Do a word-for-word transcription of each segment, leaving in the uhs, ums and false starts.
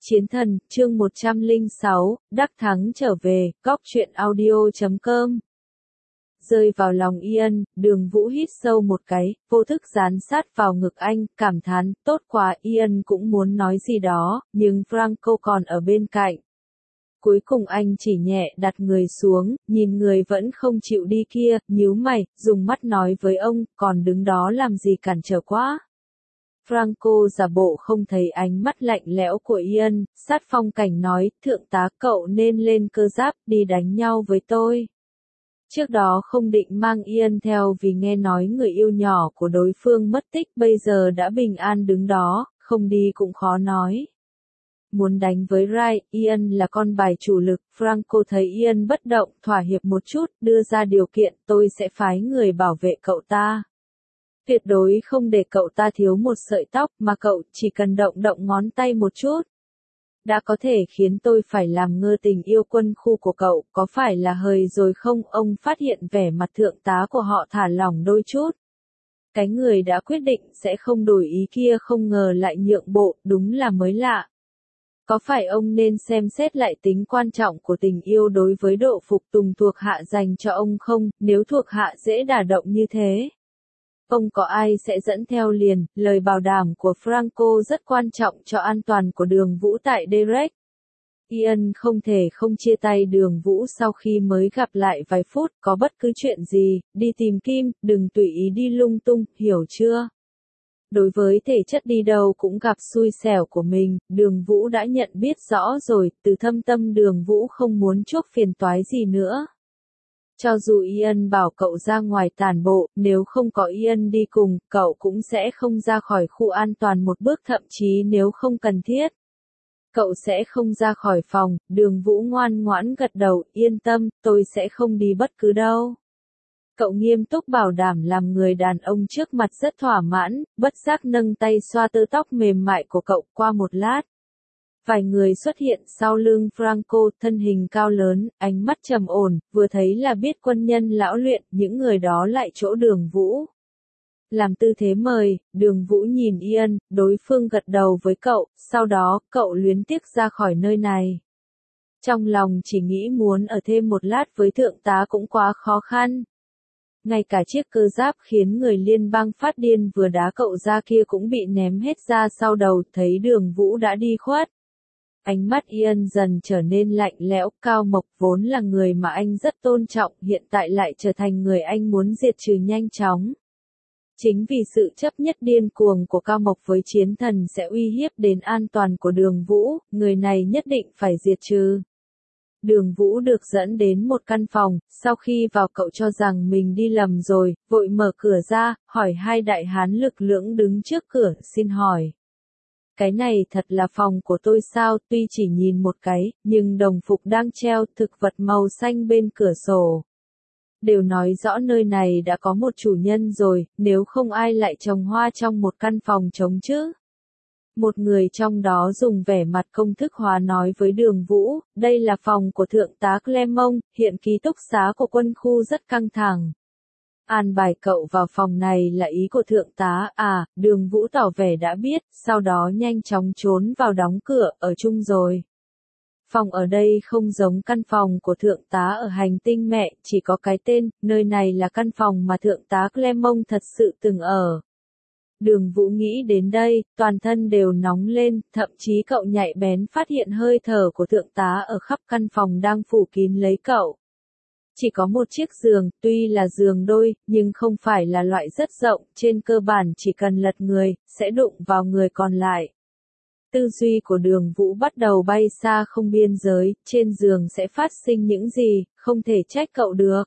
Chiến thần, chương một trăm lẻ sáu, đắc thắng trở về, góc truyện audio chấm com. Rơi vào lòng Ian, Đường Vũ hít sâu một cái, vô thức dán sát vào ngực anh, cảm thán, tốt quá. Ian cũng muốn nói gì đó, nhưng Franco còn ở bên cạnh. Cuối cùng anh chỉ nhẹ đặt người xuống, nhìn người vẫn không chịu đi kia, nhíu mày, dùng mắt nói với ông, còn đứng đó làm gì cản trở quá. Franco giả bộ không thấy ánh mắt lạnh lẽo của Ian, sát phong cảnh nói, thượng tá cậu nên lên cơ giáp đi đánh nhau với tôi. Trước đó không định mang Ian theo vì nghe nói người yêu nhỏ của đối phương mất tích bây giờ đã bình an đứng đó, không đi cũng khó nói. Muốn đánh với Rai, Ian là con bài chủ lực, Franco thấy Ian bất động, thỏa hiệp một chút, đưa ra điều kiện, tôi sẽ phái người bảo vệ cậu ta. Tuyệt đối không để cậu ta thiếu một sợi tóc mà cậu chỉ cần động động ngón tay một chút. Đã có thể khiến tôi phải làm ngơ tình yêu quân khu của cậu, có phải là hời rồi không? Ông phát hiện vẻ mặt thượng tá của họ thả lỏng đôi chút. Cái người đã quyết định sẽ không đổi ý kia không ngờ lại nhượng bộ, đúng là mới lạ. Có phải ông nên xem xét lại tính quan trọng của tình yêu đối với độ phục tùng thuộc hạ dành cho ông không, nếu thuộc hạ dễ đả động như thế? Không có ai sẽ dẫn theo liền, lời bảo đảm của Franco rất quan trọng cho an toàn của Đường Vũ tại Derek. Ian không thể không chia tay Đường Vũ sau khi mới gặp lại vài phút, có bất cứ chuyện gì, đi tìm Kim, đừng tùy ý đi lung tung, hiểu chưa? Đối với thể chất đi đâu cũng gặp xui xẻo của mình, Đường Vũ đã nhận biết rõ rồi, từ thâm tâm Đường Vũ không muốn chuốc phiền toái gì nữa. Cho dù Ian bảo cậu ra ngoài tản bộ, nếu không có Ian đi cùng, cậu cũng sẽ không ra khỏi khu an toàn một bước thậm chí nếu không cần thiết. Cậu sẽ không ra khỏi phòng, Đường Vũ ngoan ngoãn gật đầu, yên tâm, tôi sẽ không đi bất cứ đâu. Cậu nghiêm túc bảo đảm làm người đàn ông trước mặt rất thỏa mãn, bất giác nâng tay xoa tơ tóc mềm mại của cậu qua một lát. Vài người xuất hiện sau lưng Franco, thân hình cao lớn, ánh mắt trầm ổn, vừa thấy là biết quân nhân lão luyện, những người đó lại chỗ Đường Vũ. Làm tư thế mời, Đường Vũ nhìn Ian, đối phương gật đầu với cậu, sau đó, cậu luyến tiếc ra khỏi nơi này. Trong lòng chỉ nghĩ muốn ở thêm một lát với thượng tá cũng quá khó khăn. Ngay cả chiếc cơ giáp khiến người liên bang phát điên vừa đá cậu ra kia cũng bị ném hết ra sau đầu, thấy Đường Vũ đã đi khuất. Ánh mắt Ian dần trở nên lạnh lẽo, Cao Mộc vốn là người mà anh rất tôn trọng, hiện tại lại trở thành người anh muốn diệt trừ nhanh chóng. Chính vì sự chấp nhất điên cuồng của Cao Mộc với chiến thần sẽ uy hiếp đến an toàn của Đường Vũ, người này nhất định phải diệt trừ. Đường Vũ được dẫn đến một căn phòng, sau khi vào cậu cho rằng mình đi lầm rồi, vội mở cửa ra, hỏi hai đại hán lực lưỡng đứng trước cửa, xin hỏi. Cái này thật là phòng của tôi sao, tuy chỉ nhìn một cái, nhưng đồng phục đang treo thực vật màu xanh bên cửa sổ. Đều nói rõ nơi này đã có một chủ nhân rồi, nếu không ai lại trồng hoa trong một căn phòng trống chứ. Một người trong đó dùng vẻ mặt công thức hóa nói với Đường Vũ, đây là phòng của thượng tá Clermont, hiện ký túc xá của quân khu rất căng thẳng. An bài cậu vào phòng này là ý của thượng tá, à, Đường Vũ tỏ vẻ đã biết, sau đó nhanh chóng trốn vào đóng cửa, ở chung rồi. Phòng ở đây không giống căn phòng của thượng tá ở hành tinh mẹ, chỉ có cái tên, nơi này là căn phòng mà thượng tá Clermont thật sự từng ở. Đường Vũ nghĩ đến đây, toàn thân đều nóng lên, thậm chí cậu nhạy bén phát hiện hơi thở của thượng tá ở khắp căn phòng đang phủ kín lấy cậu. Chỉ có một chiếc giường, tuy là giường đôi, nhưng không phải là loại rất rộng, trên cơ bản chỉ cần lật người, sẽ đụng vào người còn lại. Tư duy của Đường Vũ bắt đầu bay xa không biên giới, trên giường sẽ phát sinh những gì, không thể trách cậu được.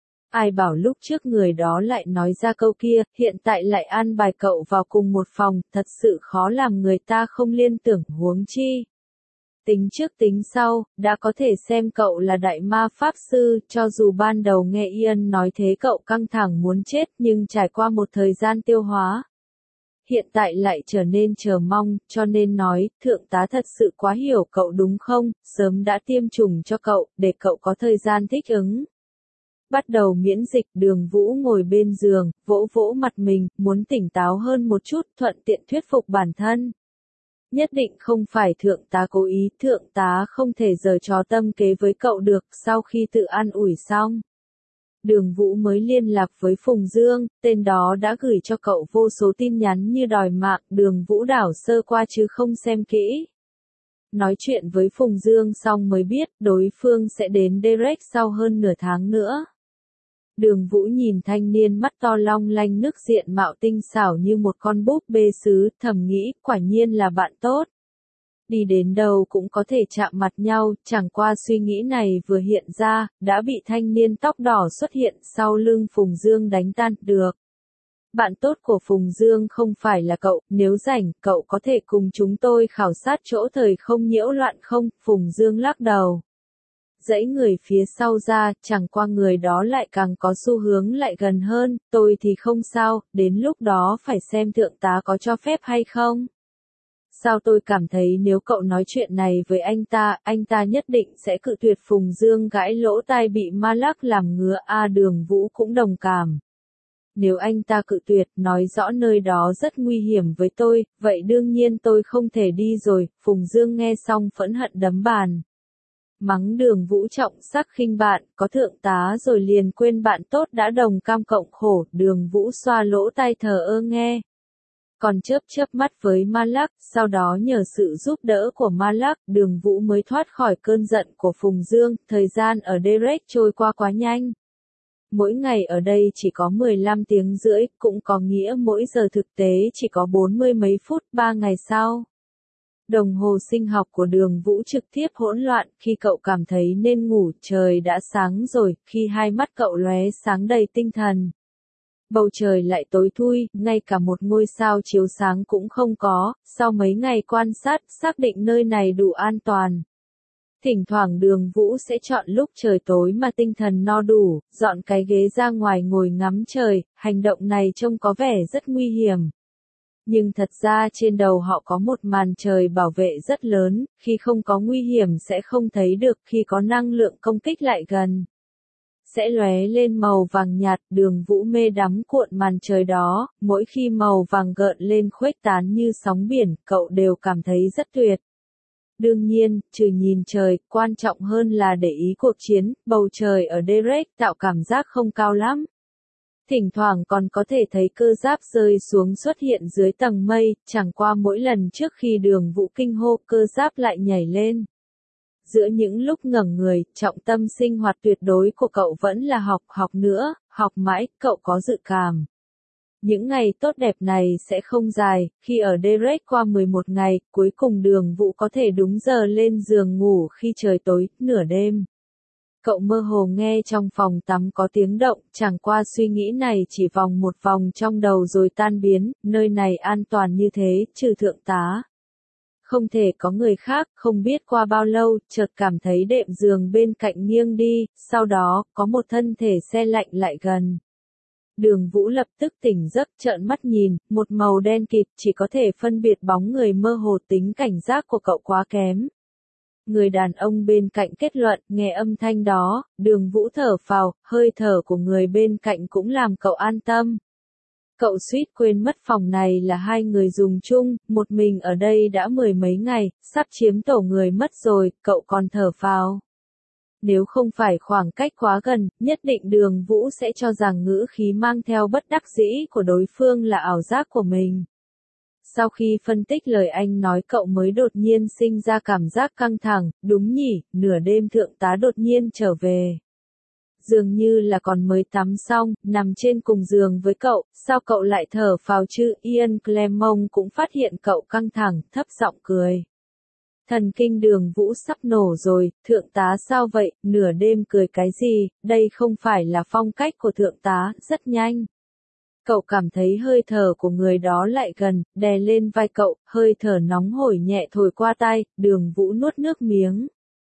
Ai bảo lúc trước người đó lại nói ra câu kia, hiện tại lại an bài cậu vào cùng một phòng, thật sự khó làm người ta không liên tưởng, huống chi. Tính trước tính sau, đã có thể xem cậu là đại ma pháp sư, cho dù ban đầu nghe Ian nói thế cậu căng thẳng muốn chết nhưng trải qua một thời gian tiêu hóa. Hiện tại lại trở nên chờ mong, cho nên nói, thượng tá thật sự quá hiểu cậu đúng không, sớm đã tiêm chủng cho cậu, để cậu có thời gian thích ứng. Bắt đầu miễn dịch, Đường Vũ ngồi bên giường, vỗ vỗ mặt mình, muốn tỉnh táo hơn một chút, thuận tiện thuyết phục bản thân. Nhất định không phải thượng tá cố ý, thượng tá không thể giở trò tâm kế với cậu được. Sau khi tự an ủi xong, Đường Vũ mới liên lạc với Phùng Dương, tên đó đã gửi cho cậu vô số tin nhắn như đòi mạng. Đường Vũ đảo sơ qua chứ không xem kỹ. Nói chuyện với Phùng Dương xong mới biết đối phương sẽ đến Derek sau hơn nửa tháng nữa. Đường Vũ nhìn thanh niên mắt to long lanh nước diện mạo tinh xảo như một con búp bê sứ, thầm nghĩ quả nhiên là bạn tốt. Đi đến đâu cũng có thể chạm mặt nhau, chẳng qua suy nghĩ này vừa hiện ra, đã bị thanh niên tóc đỏ xuất hiện sau lưng Phùng Dương đánh tan được. Bạn tốt của Phùng Dương không phải là cậu, nếu rảnh, cậu có thể cùng chúng tôi khảo sát chỗ thời không nhiễu loạn không? Phùng Dương lắc đầu. Dãy người phía sau ra, chẳng qua người đó lại càng có xu hướng lại gần hơn, tôi thì không sao, đến lúc đó phải xem thượng tá có cho phép hay không. Sao tôi cảm thấy nếu cậu nói chuyện này với anh ta, anh ta nhất định sẽ cự tuyệt. Phùng Dương gãi lỗ tai bị ma lắc làm ngứa. A Đường Vũ cũng đồng cảm. Nếu anh ta cự tuyệt, nói rõ nơi đó rất nguy hiểm với tôi, vậy đương nhiên tôi không thể đi rồi. Phùng Dương nghe xong phẫn hận đấm bàn. Mắng Đường Vũ trọng sắc khinh bạn, có thượng tá rồi liền quên bạn tốt đã đồng cam cộng khổ. Đường Vũ xoa lỗ tai thờ ơ nghe. Còn chớp chớp mắt với Ma Lắc, sau đó nhờ sự giúp đỡ của Ma Lắc, Đường Vũ mới thoát khỏi cơn giận của Phùng Dương. Thời gian ở Derek trôi qua quá nhanh. Mỗi ngày ở đây chỉ có mười lăm tiếng rưỡi, cũng có nghĩa mỗi giờ thực tế chỉ có bốn mươi mấy phút. Ba ngày sau, đồng hồ sinh học của Đường Vũ trực tiếp hỗn loạn. Khi cậu cảm thấy nên ngủ, trời đã sáng rồi. Khi hai mắt cậu lóe sáng đầy tinh thần, bầu trời lại tối thui, ngay cả một ngôi sao chiếu sáng cũng không có. Sau mấy ngày quan sát, xác định nơi này đủ an toàn. Thỉnh thoảng Đường Vũ sẽ chọn lúc trời tối mà tinh thần no đủ, dọn cái ghế ra ngoài ngồi ngắm trời. Hành động này trông có vẻ rất nguy hiểm. Nhưng thật ra trên đầu họ có một màn trời bảo vệ rất lớn, khi không có nguy hiểm sẽ không thấy được, khi có năng lượng công kích lại gần sẽ lóe lên màu vàng nhạt. Đường Vũ mê đắm cuộn màn trời đó, mỗi khi màu vàng gợn lên khuếch tán như sóng biển, cậu đều cảm thấy rất tuyệt. Đương nhiên, trừ nhìn trời, quan trọng hơn là để ý cuộc chiến. Bầu trời ở Derek tạo cảm giác không cao lắm. Thỉnh thoảng còn có thể thấy cơ giáp rơi xuống xuất hiện dưới tầng mây, chẳng qua mỗi lần trước khi Đường Vũ kinh hô, cơ giáp lại nhảy lên. Giữa những lúc ngẩng người, trọng tâm sinh hoạt tuyệt đối của cậu vẫn là học, học nữa, học mãi. Cậu có dự cảm những ngày tốt đẹp này sẽ không dài. Khi ở Derek qua mười một ngày, cuối cùng Đường Vũ có thể đúng giờ lên giường ngủ. Khi trời tối, nửa đêm, cậu mơ hồ nghe trong phòng tắm có tiếng động, chẳng qua suy nghĩ này chỉ vòng một vòng trong đầu rồi tan biến. Nơi này an toàn như thế, trừ thượng tá, không thể có người khác. Không biết qua bao lâu, chợt cảm thấy đệm giường bên cạnh nghiêng đi, sau đó, có một thân thể se lạnh lại gần. Đường Vũ lập tức tỉnh giấc, trợn mắt nhìn, một màu đen kịt, chỉ có thể phân biệt bóng người mơ hồ. Tính cảnh giác của cậu quá kém. Người đàn ông bên cạnh kết luận, nghe âm thanh đó, Đường Vũ thở phào, hơi thở của người bên cạnh cũng làm cậu an tâm. Cậu suýt quên mất phòng này là hai người dùng chung, một mình ở đây đã mười mấy ngày, sắp chiếm tổ người mất rồi, cậu còn thở phào. Nếu không phải khoảng cách quá gần, nhất định Đường Vũ sẽ cho rằng ngữ khí mang theo bất đắc dĩ của đối phương là ảo giác của mình. Sau khi phân tích lời anh nói, cậu mới đột nhiên sinh ra cảm giác căng thẳng. Đúng nhỉ, nửa đêm thượng tá đột nhiên trở về. Dường như là còn mới tắm xong, nằm trên cùng giường với cậu, sao cậu lại thở phào chứ? Ian Clemong cũng phát hiện cậu căng thẳng, thấp giọng cười. Thần kinh Đường Vũ sắp nổ rồi, thượng tá sao vậy, nửa đêm cười cái gì, đây không phải là phong cách của thượng tá. Rất nhanh, cậu cảm thấy hơi thở của người đó lại gần, đè lên vai cậu, hơi thở nóng hổi nhẹ thổi qua tai. Đường Vũ nuốt nước miếng.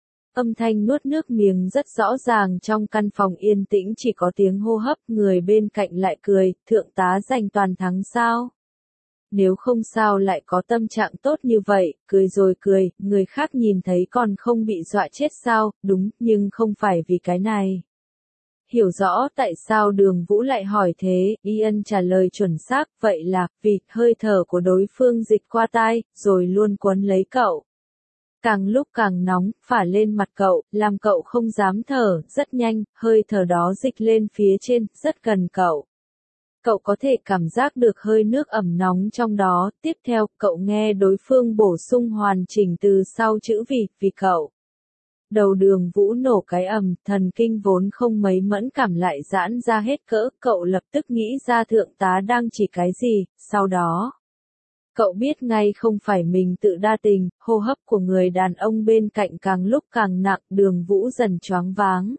Âm thanh nuốt nước miếng rất rõ ràng, trong căn phòng yên tĩnh chỉ có tiếng hô hấp. Người bên cạnh lại cười, thượng tá giành toàn thắng sao? Nếu không sao lại có tâm trạng tốt như vậy, cười rồi cười, người khác nhìn thấy còn không bị dọa chết sao? Đúng, nhưng không phải vì cái này. hiểu rõ tại sao Đường Vũ lại hỏi thế, Ian trả lời chuẩn xác, vậy là, vì, hơi thở của đối phương dịch qua tai, rồi luôn quấn lấy cậu. Càng lúc càng nóng, phả lên mặt cậu, làm cậu không dám thở, rất nhanh, hơi thở đó dịch lên phía trên, rất gần cậu. Cậu có thể cảm giác được hơi nước ẩm nóng trong đó, tiếp theo, cậu nghe đối phương bổ sung hoàn chỉnh từ sau chữ vì, vì cậu. Đầu Đường Vũ nổ cái ầm, thần kinh vốn không mấy mẫn cảm lại giãn ra hết cỡ, cậu lập tức nghĩ ra thượng tá đang chỉ cái gì, sau đó. Cậu biết ngay không phải mình tự đa tình, hô hấp của người đàn ông bên cạnh càng lúc càng nặng, Đường Vũ dần choáng váng.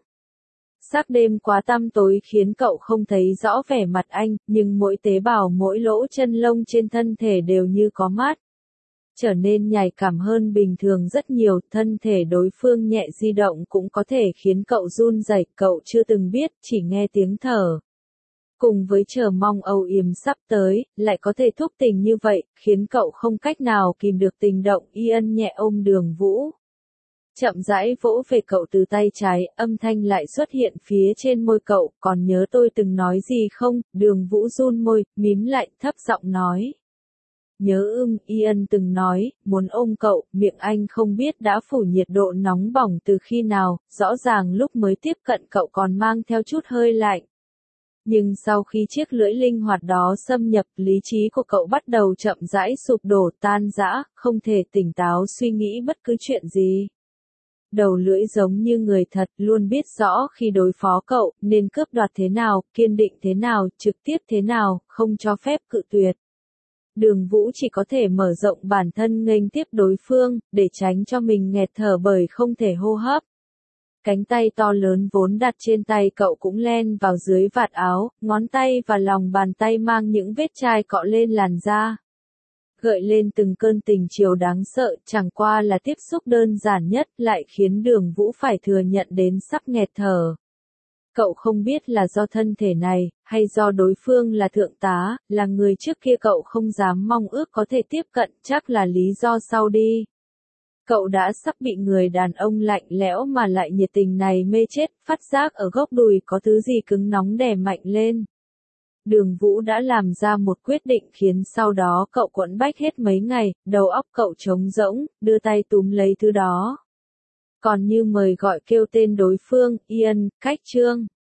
Sắc đêm quá tăm tối khiến cậu không thấy rõ vẻ mặt anh, nhưng mỗi tế bào mỗi lỗ chân lông trên thân thể đều như có mắt. Trở nên nhạy cảm hơn bình thường rất nhiều, thân thể đối phương nhẹ di động cũng có thể khiến cậu run rẩy, cậu chưa từng biết, chỉ nghe tiếng thở. Cùng với chờ mong âu yếm sắp tới, lại có thể thúc tình như vậy, khiến cậu không cách nào kìm được tình động, Ian nhẹ ôm Đường Vũ. Chậm rãi vỗ về cậu từ tay trái, âm thanh lại xuất hiện phía trên môi cậu, còn nhớ tôi từng nói gì không, Đường Vũ run môi, mím lại, thấp giọng nói. Nhớ ưm, Ian từng nói, muốn ôm cậu, miệng anh không biết đã phủ nhiệt độ nóng bỏng từ khi nào, rõ ràng lúc mới tiếp cận cậu còn mang theo chút hơi lạnh. Nhưng sau khi chiếc lưỡi linh hoạt đó xâm nhập, lý trí của cậu bắt đầu chậm rãi sụp đổ tan rã, không thể tỉnh táo suy nghĩ bất cứ chuyện gì. Đầu lưỡi giống như người thật, luôn biết rõ khi đối phó cậu, nên cướp đoạt thế nào, kiên định thế nào, trực tiếp thế nào, không cho phép cự tuyệt. Đường Vũ chỉ có thể mở rộng bản thân nghênh tiếp đối phương, để tránh cho mình nghẹt thở bởi không thể hô hấp. Cánh tay to lớn vốn đặt trên tay cậu cũng len vào dưới vạt áo, ngón tay và lòng bàn tay mang những vết chai cọ lên làn da. Gợi lên từng cơn tình chiều đáng sợ, chẳng qua là tiếp xúc đơn giản nhất lại khiến Đường Vũ phải thừa nhận đến sắp nghẹt thở. Cậu không biết là do thân thể này, hay do đối phương là thượng tá, là người trước kia cậu không dám mong ước có thể tiếp cận, chắc là lý do sau đi. Cậu đã sắp bị người đàn ông lạnh lẽo mà lại nhiệt tình này mê chết, phát giác ở góc đùi có thứ gì cứng nóng đè mạnh lên. Đường Vũ đã làm ra một quyết định khiến sau đó cậu quẫn bách hết mấy ngày, đầu óc cậu trống rỗng, đưa tay túm lấy thứ đó. Còn như mời gọi kêu tên đối phương, Ian, cách chương.